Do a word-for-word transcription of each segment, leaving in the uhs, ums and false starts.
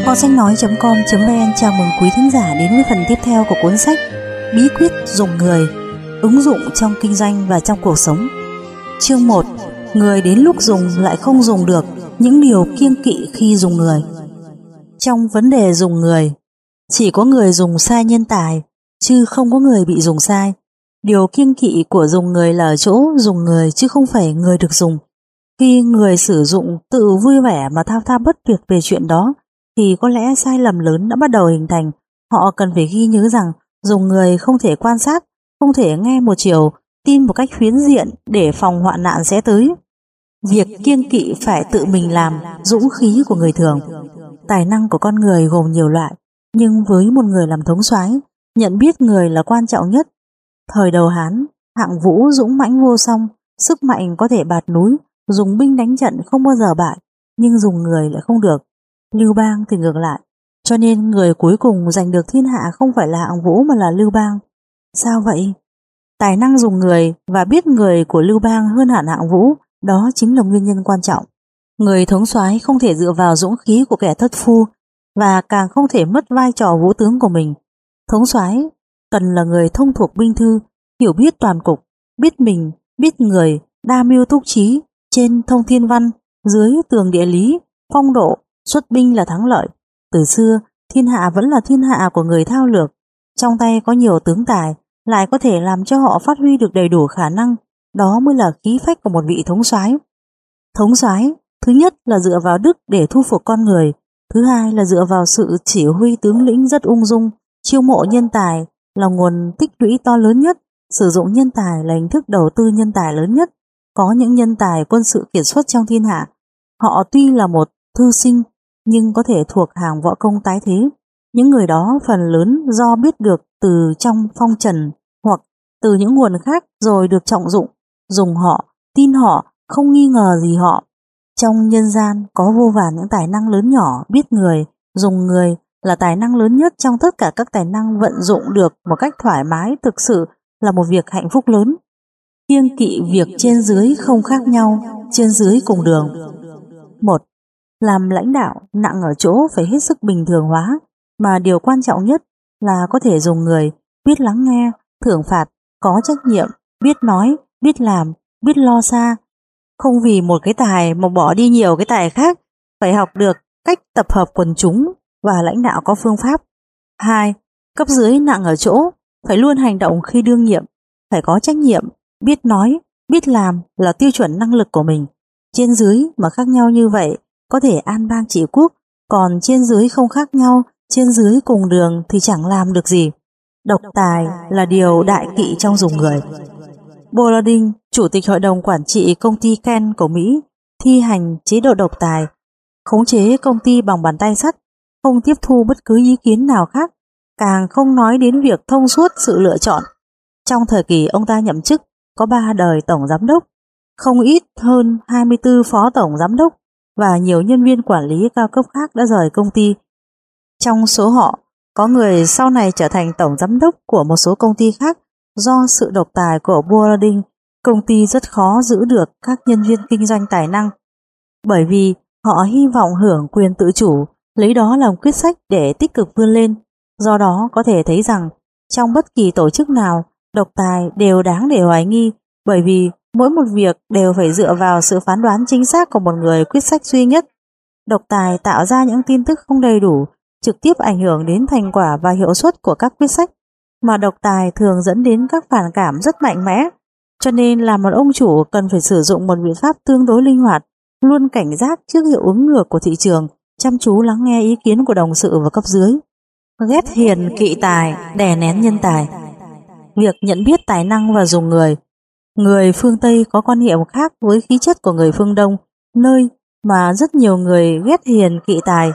Kho sách nói chấm com chấm vn chào mừng quý thính giả đến với phần tiếp theo của cuốn sách Bí quyết dùng người, ứng dụng trong kinh doanh và trong cuộc sống. Chương một. Người đến lúc dùng lại không dùng được, những điều kiêng kỵ khi dùng người. Trong vấn đề dùng người, chỉ có người dùng sai nhân tài, chứ không có người bị dùng sai. Điều kiêng kỵ của dùng người là ở chỗ dùng người chứ không phải người được dùng. Khi người sử dụng tự vui vẻ mà thao thao bất tuyệt về chuyện đó, thì có lẽ sai lầm lớn đã bắt đầu hình thành. Họ cần phải ghi nhớ rằng dùng người không thể quan sát, không thể nghe một chiều, tin một cách phiến diện để phòng hoạn nạn sẽ tới. Việc kiêng kỵ phải tự mình làm, dũng khí của người thường. Tài năng của con người gồm nhiều loại, nhưng với một người làm thống soái, nhận biết người là quan trọng nhất. Thời đầu Hán, hạng vũ dũng mãnh vô song, sức mạnh có thể bạt núi, dùng binh đánh trận không bao giờ bại, nhưng dùng người lại không được. Lưu Bang thì ngược lại, cho nên người cuối cùng giành được thiên hạ không phải là hạng vũ mà là Lưu Bang. Sao vậy? Tài năng dùng người và biết người của Lưu Bang hơn hẳn hạng vũ, đó chính là nguyên nhân quan trọng. Người thống soái không thể dựa vào dũng khí của kẻ thất phu, và càng không thể mất vai trò vũ tướng của mình. Thống soái cần là người thông thuộc binh thư, hiểu biết toàn cục, biết mình, biết người, đa mưu túc trí, trên thông thiên văn, dưới tường địa lý, phong độ, xuất binh là thắng lợi. Từ xưa, thiên hạ vẫn là thiên hạ của người thao lược, trong tay có nhiều tướng tài, lại có thể làm cho họ phát huy được đầy đủ khả năng, đó mới là khí phách của một vị thống soái. Thống soái, thứ nhất là dựa vào đức để thu phục con người, thứ hai là dựa vào sự chỉ huy tướng lĩnh rất ung dung, chiêu mộ nhân tài là nguồn tích lũy to lớn nhất, sử dụng nhân tài là hình thức đầu tư nhân tài lớn nhất. Có những nhân tài quân sự kiệt xuất trong thiên hạ, họ tuy là một thư sinh nhưng có thể thuộc hàng võ công tái thế. Những người đó phần lớn do biết được từ trong phong trần hoặc từ những nguồn khác rồi được trọng dụng, dùng họ, tin họ, không nghi ngờ gì họ. Trong nhân gian có vô vàn những tài năng lớn nhỏ, biết người, dùng người là tài năng lớn nhất trong tất cả các tài năng, vận dụng được một cách thoải mái thực sự là một việc hạnh phúc lớn. Kiêng kỵ việc trên dưới không khác nhau, trên dưới cùng đường. Một. Làm lãnh đạo nặng ở chỗ phải hết sức bình thường hóa, mà điều quan trọng nhất là có thể dùng người, biết lắng nghe, thưởng phạt, có trách nhiệm, biết nói, biết làm, biết lo xa. Không vì một cái tài mà bỏ đi nhiều cái tài khác, phải học được cách tập hợp quần chúng và lãnh đạo có phương pháp. Hai. Cấp dưới nặng ở chỗ phải luôn hành động khi đương nhiệm, phải có trách nhiệm, biết nói, biết làm là tiêu chuẩn năng lực của mình. Trên dưới mà khác nhau như vậy có thể an bang trị quốc, còn trên dưới không khác nhau, trên dưới cùng đường thì chẳng làm được gì. Độc tài là điều đại kỵ trong dùng người. Bollading, chủ tịch hội đồng quản trị công ty Ken của Mỹ, thi hành chế độ độc tài, khống chế công ty bằng bàn tay sắt, không tiếp thu bất cứ ý kiến nào khác, càng không nói đến việc thông suốt sự lựa chọn. Trong thời kỳ ông ta nhậm chức, có ba đời tổng giám đốc, không ít hơn hai mươi tư phó tổng giám đốc và nhiều nhân viên quản lý cao cấp khác đã rời công ty. Trong số họ, có người sau này trở thành tổng giám đốc của một số công ty khác. Do sự độc tài của Bollading, công ty rất khó giữ được các nhân viên kinh doanh tài năng, bởi vì họ hy vọng hưởng quyền tự chủ, lấy đó làm quyết sách để tích cực vươn lên. Do đó có thể thấy rằng trong bất kỳ tổ chức nào, độc tài đều đáng để hoài nghi, bởi vì mỗi một việc đều phải dựa vào sự phán đoán chính xác của một người quyết sách duy nhất. Độc tài tạo ra những tin tức không đầy đủ, trực tiếp ảnh hưởng đến thành quả và hiệu suất của các quyết sách, mà độc tài thường dẫn đến các phản cảm rất mạnh mẽ. Cho nên là một ông chủ cần phải sử dụng một biện pháp tương đối linh hoạt, luôn cảnh giác trước hiệu ứng ngược của thị trường, chăm chú lắng nghe ý kiến của đồng sự và cấp dưới. Ghét hiền kỵ tài, đè nén nhân tài. Việc nhận biết tài năng và dùng người. Người phương Tây có quan niệm khác với khí chất của người phương Đông, nơi mà rất nhiều người ghét hiền kỵ tài,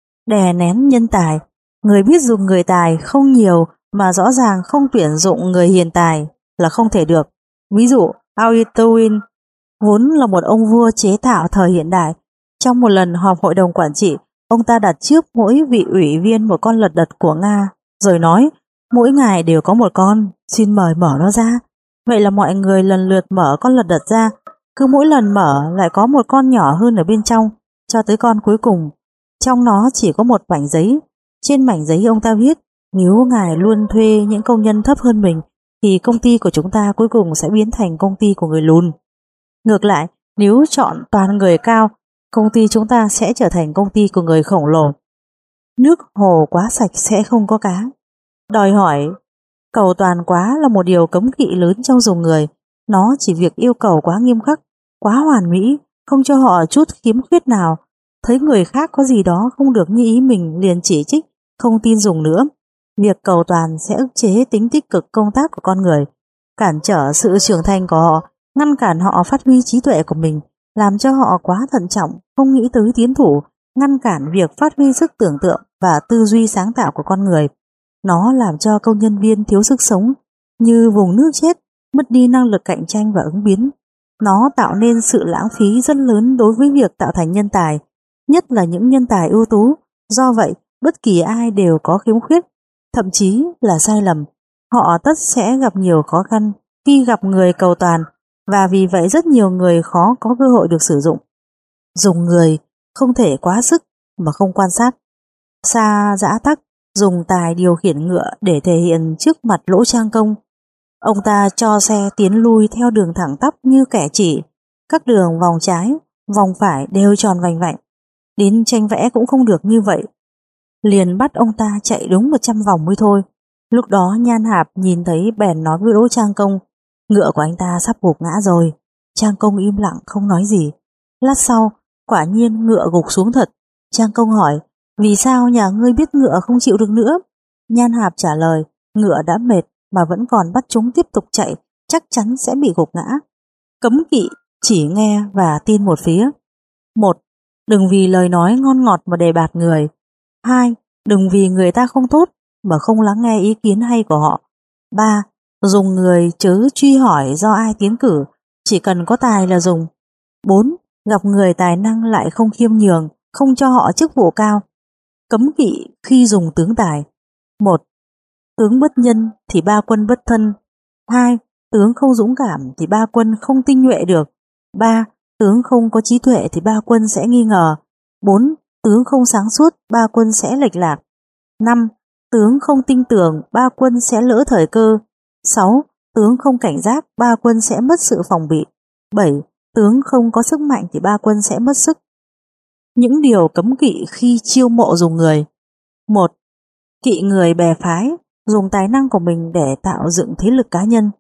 đè nén nhân tài. Người biết dùng người tài không nhiều mà rõ ràng không tuyển dụng người hiền tài là không thể được. Ví dụ, Auguste vốn là một ông vua chế tạo thời hiện đại. Trong một lần họp hội đồng quản trị, ông ta đặt trước mỗi vị ủy viên một con lật đật của Nga, rồi nói, mỗi ngài đều có một con, xin mời mở nó ra. Vậy là mọi người lần lượt mở con lật đật ra, cứ mỗi lần mở lại có một con nhỏ hơn ở bên trong, cho tới con cuối cùng. Trong nó chỉ có một mảnh giấy. Trên mảnh giấy ông ta viết, nếu ngài luôn thuê những công nhân thấp hơn mình thì công ty của chúng ta cuối cùng sẽ biến thành công ty của người lùn. Ngược lại, nếu chọn toàn người cao, công ty chúng ta sẽ trở thành công ty của người khổng lồ. Nước hồ quá sạch sẽ không có cá. Đòi hỏi cầu toàn quá là một điều cấm kỵ lớn trong dùng người. Nó chỉ việc yêu cầu quá nghiêm khắc, quá hoàn mỹ, không cho họ chút khiếm khuyết nào. Thấy người khác có gì đó không được như ý mình liền chỉ trích, không tin dùng nữa. Việc cầu toàn sẽ ức chế tính tích cực công tác của con người, cản trở sự trưởng thành của họ, ngăn cản họ phát huy trí tuệ của mình, làm cho họ quá thận trọng, không nghĩ tới tiến thủ, ngăn cản việc phát huy sức tưởng tượng và tư duy sáng tạo của con người. Nó làm cho công nhân viên thiếu sức sống, như vùng nước chết, mất đi năng lực cạnh tranh và ứng biến. Nó tạo nên sự lãng phí rất lớn đối với việc tạo thành nhân tài, nhất là những nhân tài ưu tú. Do vậy, bất kỳ ai đều có khiếm khuyết, thậm chí là sai lầm. Họ tất sẽ gặp nhiều khó khăn khi gặp người cầu toàn, và vì vậy rất nhiều người khó có cơ hội được sử dụng. Dùng người không thể quá sức mà không quan sát. Sa Dã Tắc dùng tài điều khiển ngựa để thể hiện trước mặt Lỗ Trang Công. Ông ta cho xe tiến lui theo đường thẳng tắp như kẻ chỉ, các đường vòng trái, vòng phải đều tròn vành vạnh. Đến tranh vẽ cũng không được như vậy. Liền bắt ông ta chạy đúng một trăm vòng mới thôi. Lúc đó Nhan Hạp nhìn thấy bèn nói với Lỗ Trang Công, ngựa của anh ta sắp gục ngã rồi. Trang Công im lặng không nói gì. Lát sau, quả nhiên ngựa gục xuống thật. Trang Công hỏi, vì sao nhà ngươi biết ngựa không chịu được nữa? Nhan Hạp trả lời, ngựa đã mệt mà vẫn còn bắt chúng tiếp tục chạy, chắc chắn sẽ bị gục ngã. Cấm kỵ chỉ nghe và tin một phía. Một, đừng vì lời nói ngon ngọt mà đề bạt người. Hai, đừng vì người ta không tốt mà không lắng nghe ý kiến hay của họ. Ba, dùng người chớ truy hỏi do ai tiến cử, chỉ cần có tài là dùng. Bốn, gặp người tài năng lại không khiêm nhường, không cho họ chức vụ cao. Cấm kỵ khi dùng tướng tài. Một, tướng bất nhân thì ba quân bất thân. Hai, tướng không dũng cảm thì ba quân không tinh nhuệ được. Ba, tướng không có trí tuệ thì ba quân sẽ nghi ngờ. Bốn, tướng không sáng suốt, ba quân sẽ lệch lạc. Năm, tướng không tinh tường, ba quân sẽ lỡ thời cơ. Sáu, tướng không cảnh giác, ba quân sẽ mất sự phòng bị. Bảy, tướng không có sức mạnh thì ba quân sẽ mất sức. Những điều cấm kỵ khi chiêu mộ dùng người. Một, kỵ người bè phái, dùng tài năng của mình để tạo dựng thế lực cá nhân.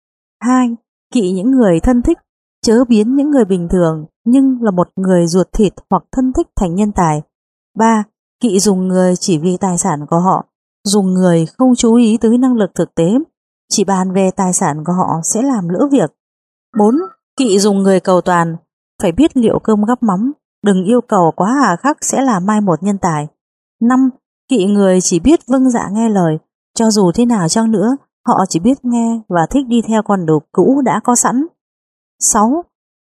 Hai, kỵ những người thân thích, chớ biến những người bình thường nhưng là một người ruột thịt hoặc thân thích thành nhân tài. Ba, kỵ dùng người chỉ vì tài sản của họ, dùng người không chú ý tới năng lực thực tế, chỉ bàn về tài sản của họ sẽ làm lỡ việc. Bốn, kỵ dùng người cầu toàn, phải biết liệu cơm gắp mắm, đừng yêu cầu quá hà khắc sẽ làm mai một nhân tài. Năm, kỵ người chỉ biết vâng dạ nghe lời, cho dù thế nào chăng nữa, họ chỉ biết nghe và thích đi theo con đường cũ đã có sẵn. Sáu,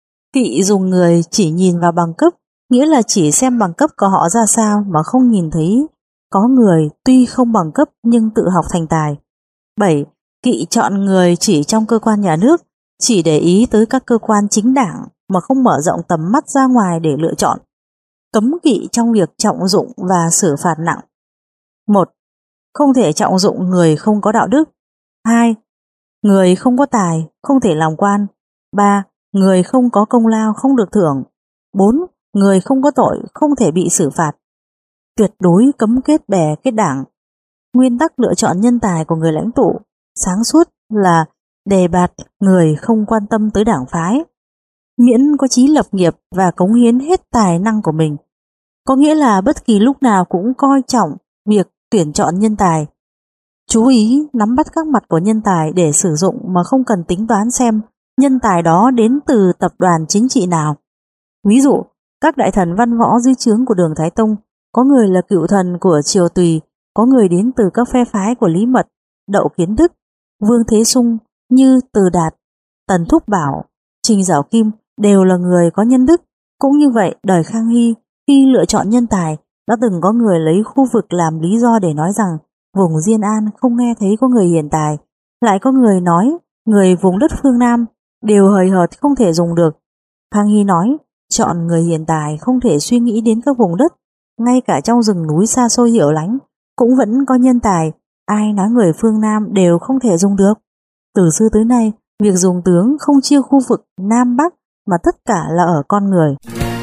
kỵ dùng người chỉ nhìn vào bằng cấp, nghĩa là chỉ xem bằng cấp của họ ra sao mà không nhìn thấy có người tuy không bằng cấp nhưng tự học thành tài. Bảy, kỵ chọn người chỉ trong cơ quan nhà nước, chỉ để ý tới các cơ quan chính đảng mà không mở rộng tầm mắt ra ngoài để lựa chọn. Cấm kỵ trong việc trọng dụng và xử phạt nặng. Một, không thể trọng dụng người không có đạo đức. Hai, người không có tài không thể làm quan. Ba, người không có công lao không được thưởng. Bốn, người không có tội không thể bị xử phạt. Tuyệt đối cấm kết bè kết đảng. Nguyên tắc lựa chọn nhân tài của người lãnh tụ sáng suốt là đề bạt người không quan tâm tới đảng phái, miễn có chí lập nghiệp và cống hiến hết tài năng của mình. Có nghĩa là bất kỳ lúc nào cũng coi trọng việc tuyển chọn nhân tài. Chú ý nắm bắt các mặt của nhân tài để sử dụng mà không cần tính toán xem nhân tài đó đến từ tập đoàn chính trị nào. Ví dụ, các đại thần văn võ dưới trướng của Đường Thái Tông, có người là cựu thần của Triều Tùy, có người đến từ các phe phái của Lý Mật, Đậu Kiến Đức, Vương Thế Sung như Từ Đạt, Tần Thúc Bảo, Trình Giảo Kim đều là người có nhân đức. Cũng như vậy, đời Khang Hy khi lựa chọn nhân tài đã từng có người lấy khu vực làm lý do để nói rằng vùng Diên An không nghe thấy có người hiền tài, lại có người nói người vùng đất phương Nam đều hời hợt không thể dùng được. Khang Hy nói chọn người hiền tài không thể suy nghĩ đến các vùng đất ngay cả trong rừng núi xa xôi hiểu lánh cũng vẫn có nhân tài, ai nói người phương Nam đều không thể dùng được. Từ xưa tới nay, việc dùng tướng không chia khu vực Nam Bắc mà tất cả là ở con người.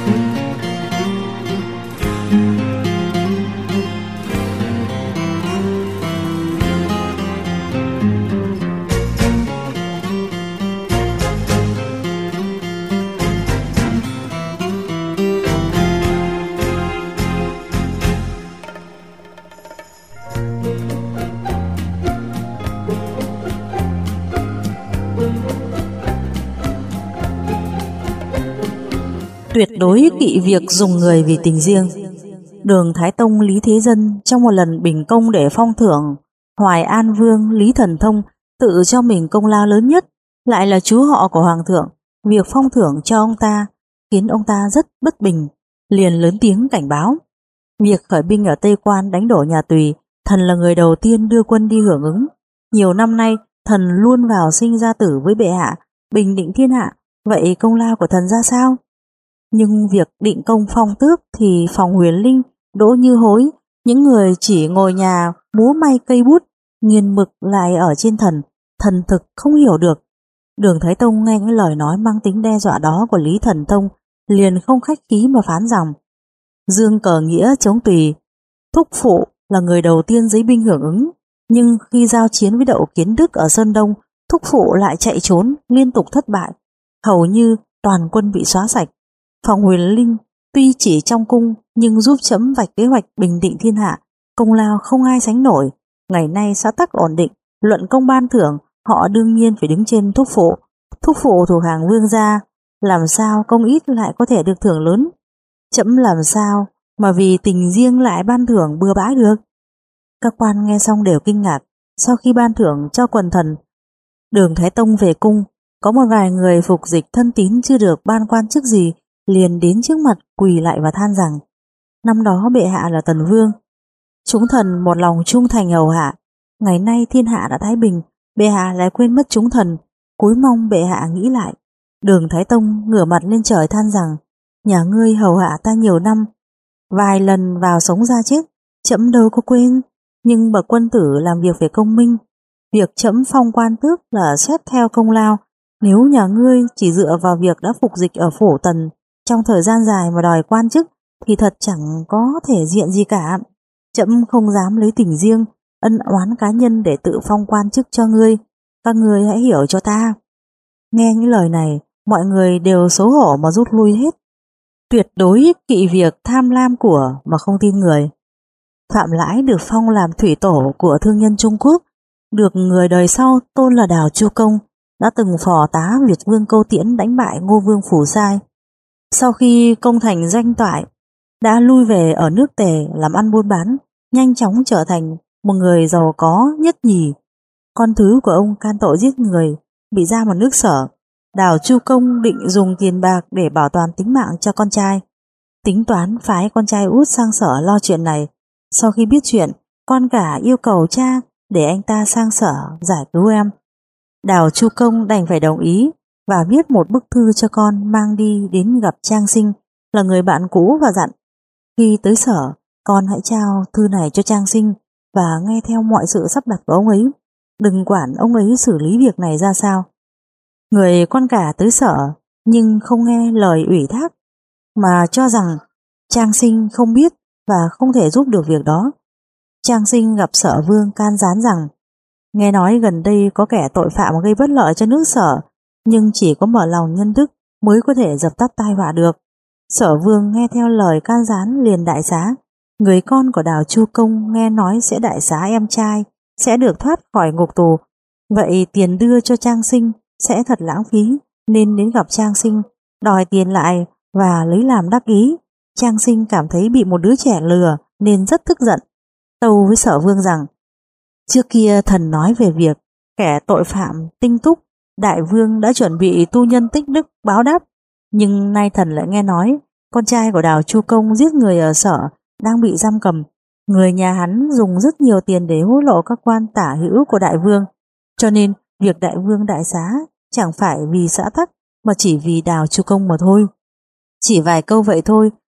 Tuyệt đối kỵ việc dùng người vì tình riêng. Đường Thái Tông Lý Thế Dân trong một lần bình công để phong thưởng Hoài An Vương Lý Thần Thông tự cho mình công lao lớn nhất, lại là chú họ của Hoàng thượng. Việc phong thưởng cho ông ta khiến ông ta rất bất bình, liền lớn tiếng cảnh báo. Việc khởi binh ở Tây Quan đánh đổ nhà Tùy, thần là người đầu tiên đưa quân đi hưởng ứng. Nhiều năm nay, thần luôn vào sinh ra tử với bệ hạ, bình định thiên hạ, vậy công lao của thần ra sao? Nhưng việc định công phong tước thì Phòng Huyền Linh, Đỗ Như Hối, những người chỉ ngồi nhà múa may cây bút, nghiền mực lại ở trên thần, thần thực không hiểu được. Đường Thái Tông nghe những lời nói mang tính đe dọa đó của Lý Thần Thông, liền không khách khí mà phán rằng: Dương cờ nghĩa chống Tùy, thúc phụ là người đầu tiên giấy binh hưởng ứng, nhưng khi giao chiến với Đậu Kiến Đức ở Sơn Đông, thúc phụ lại chạy trốn, liên tục thất bại, hầu như toàn quân bị xóa sạch. Phòng Huyền Linh tuy chỉ trong cung nhưng giúp chấm vạch kế hoạch bình định thiên hạ, công lao không ai sánh nổi. Ngày nay xã tắc ổn định, luận công ban thưởng, họ đương nhiên phải đứng trên thúc phụ. Thúc phụ thuộc hàng vương gia, làm sao công ít lại có thể được thưởng lớn? Chấm làm sao mà vì tình riêng lại ban thưởng bừa bãi được? Các quan nghe xong đều kinh ngạc. Sau khi ban thưởng cho quần thần, Đường Thái Tông về cung, có một vài người phục dịch thân tín chưa được ban quan chức gì, liền đến trước mặt quỳ lại và than rằng: năm đó bệ hạ là Tần Vương, chúng thần một lòng trung thành hầu hạ, ngày nay thiên hạ đã thái bình, bệ hạ lại quên mất chúng thần, cúi mong bệ hạ nghĩ lại. Đường Thái Tông ngửa mặt lên trời than rằng: nhà ngươi hầu hạ ta nhiều năm, vài lần vào sống ra chết, chấm đâu có quên, nhưng bậc quân tử làm việc về công minh, việc chấm phong quan tước là xét theo công lao. Nếu nhà ngươi chỉ dựa vào việc đã phục dịch ở phủ Tần trong thời gian dài mà đòi quan chức thì thật chẳng có thể diện gì cả. Chấm không dám lấy tình riêng, ân oán cá nhân để tự phong quan chức cho ngươi, các ngươi hãy hiểu cho ta. Nghe những lời này, mọi người đều xấu hổ mà rút lui hết. Tuyệt đối kỵ việc tham lam của mà không tin người. Phạm Lãi được phong làm thủy tổ của thương nhân Trung Quốc, được người đời sau tôn là Đào Chu Công, đã từng phò tá Việt Vương Câu Tiễn đánh bại Ngô Vương Phủ Sai. Sau khi công thành danh toại, đã lui về ở nước Tề làm ăn buôn bán, nhanh chóng trở thành một người giàu có nhất nhì. Con thứ của ông can tội giết người, bị giam ở nước Sở. Đào Chu Công định dùng tiền bạc để bảo toàn tính mạng cho con trai, tính toán phái con trai út sang Sở lo chuyện này. Sau khi biết chuyện, con cả yêu cầu cha để anh ta sang Sở giải cứu em. Đào Chu Công đành phải đồng ý và viết một bức thư cho con mang đi đến gặp Trang Sinh, là người bạn cũ, và dặn: khi tới Sở, con hãy trao thư này cho Trang Sinh và nghe theo mọi sự sắp đặt của ông ấy, đừng quản ông ấy xử lý việc này ra sao. Người con cả tới Sở nhưng không nghe lời ủy thác, mà cho rằng Trang Sinh không biết và không thể giúp được việc đó. Trang Sinh gặp Sở Vương can gián rằng: nghe nói gần đây có kẻ tội phạm gây bất lợi cho nước Sở, nhưng chỉ có mở lòng nhân đức mới có thể dập tắt tai họa được. Sở Vương nghe theo lời can gián liền đại xá. Người con của Đào Chu Công nghe nói sẽ đại xá em trai, sẽ được thoát khỏi ngục tù. Vậy tiền đưa cho Trang Sinh sẽ thật lãng phí, nên đến gặp Trang Sinh đòi tiền lại và lấy làm đắc ý. Trang Sinh cảm thấy bị một đứa trẻ lừa nên rất tức giận, tâu với Sở Vương rằng: trước kia thần nói về việc kẻ tội phạm tinh túc, đại vương đã chuẩn bị tu nhân tích đức báo đáp, nhưng nay thần lại nghe nói con trai của Đào Chu Công giết người ở Sở đang bị giam cầm. Người nhà hắn dùng rất nhiều tiền để hối lộ các quan tả hữu của đại vương, cho nên việc đại vương đại xá chẳng phải vì xã tắc mà chỉ vì Đào Chu Công mà thôi. Chỉ vài câu vậy thôi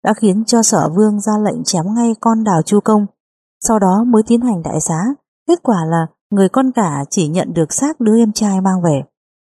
đã khiến cho Sở Vương ra lệnh chém ngay con Đào Chu Công, sau đó mới tiến hành đại xá. Kết quả là người con cả chỉ nhận được xác đứa em trai mang về.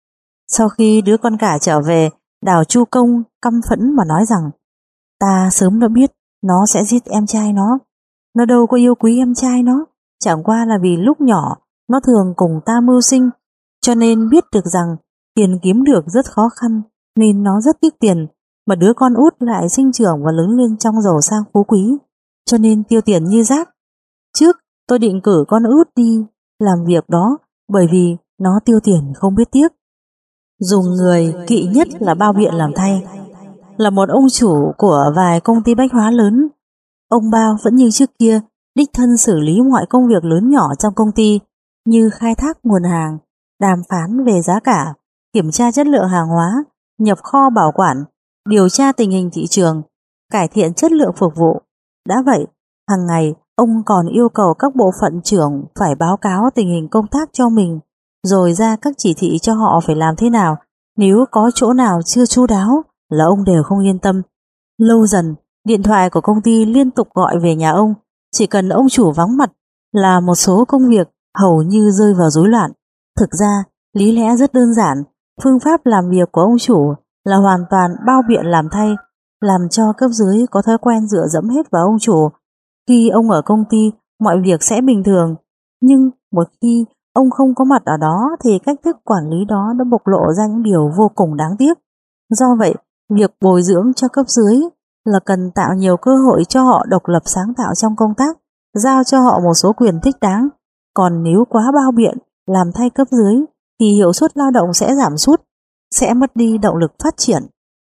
Sau khi đứa con cả trở về, Đào Chu Công căm phẫn mà nói rằng ta sớm đã biết nó sẽ giết em trai nó. Nó đâu có yêu quý em trai nó, chẳng qua là vì lúc nhỏ nó thường cùng ta mưu sinh, cho nên biết được rằng tiền kiếm được rất khó khăn, nên nó rất tiếc tiền, mà đứa con út lại sinh trưởng và lớn lên trong giàu sang phú quý, cho nên tiêu tiền như rác. Trước tôi định cử con út đi làm việc đó, bởi vì nó tiêu tiền không biết tiếc. Dùng người kỵ nhất là bao biện làm thay. Là một ông chủ của vài công ty bách hóa lớn, ông Bao vẫn như trước kia đích thân xử lý mọi công việc lớn nhỏ trong công ty, như khai thác nguồn hàng, đàm phán về giá cả, kiểm tra chất lượng hàng hóa, nhập kho bảo quản, điều tra tình hình thị trường, cải thiện chất lượng phục vụ. Đã vậy, hàng ngày ông còn yêu cầu các bộ phận trưởng phải báo cáo tình hình công tác cho mình, rồi ra các chỉ thị cho họ phải làm thế nào. Nếu có chỗ nào chưa chu đáo là ông đều không yên tâm. Lâu dần, điện thoại của công ty liên tục gọi về nhà ông, chỉ cần ông chủ vắng mặt là một số công việc hầu như rơi vào rối loạn. Thực ra, lý lẽ rất đơn giản, phương pháp làm việc của ông chủ là hoàn toàn bao biện làm thay, làm cho cấp dưới có thói quen dựa dẫm hết vào ông chủ. Khi ông ở công ty, mọi việc sẽ bình thường, nhưng một khi ông không có mặt ở đó thì cách thức quản lý đó đã bộc lộ ra những điều vô cùng đáng tiếc. Do vậy, việc bồi dưỡng cho cấp dưới là cần tạo nhiều cơ hội cho họ độc lập sáng tạo trong công tác, giao cho họ một số quyền thích đáng. Còn nếu quá bao biện, làm thay cấp dưới thì hiệu suất lao động sẽ giảm sút, sẽ mất đi động lực phát triển.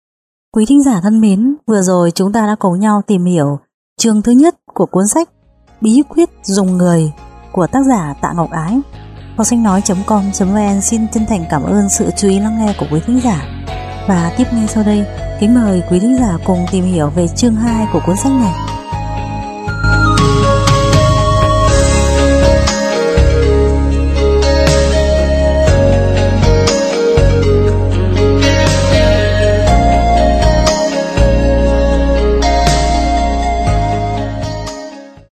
Quý thính giả thân mến, vừa rồi chúng ta đã cùng nhau tìm hiểu chương thứ nhất của cuốn sách Bí quyết dùng người của tác giả Tạ Ngọc Ái. Kho sách nói chấm com chấm vn xin chân thành cảm ơn sự chú ý lắng nghe của quý thính giả. Và tiếp ngay sau đây, kính mời quý thính giả cùng tìm hiểu về chương hai của cuốn sách này.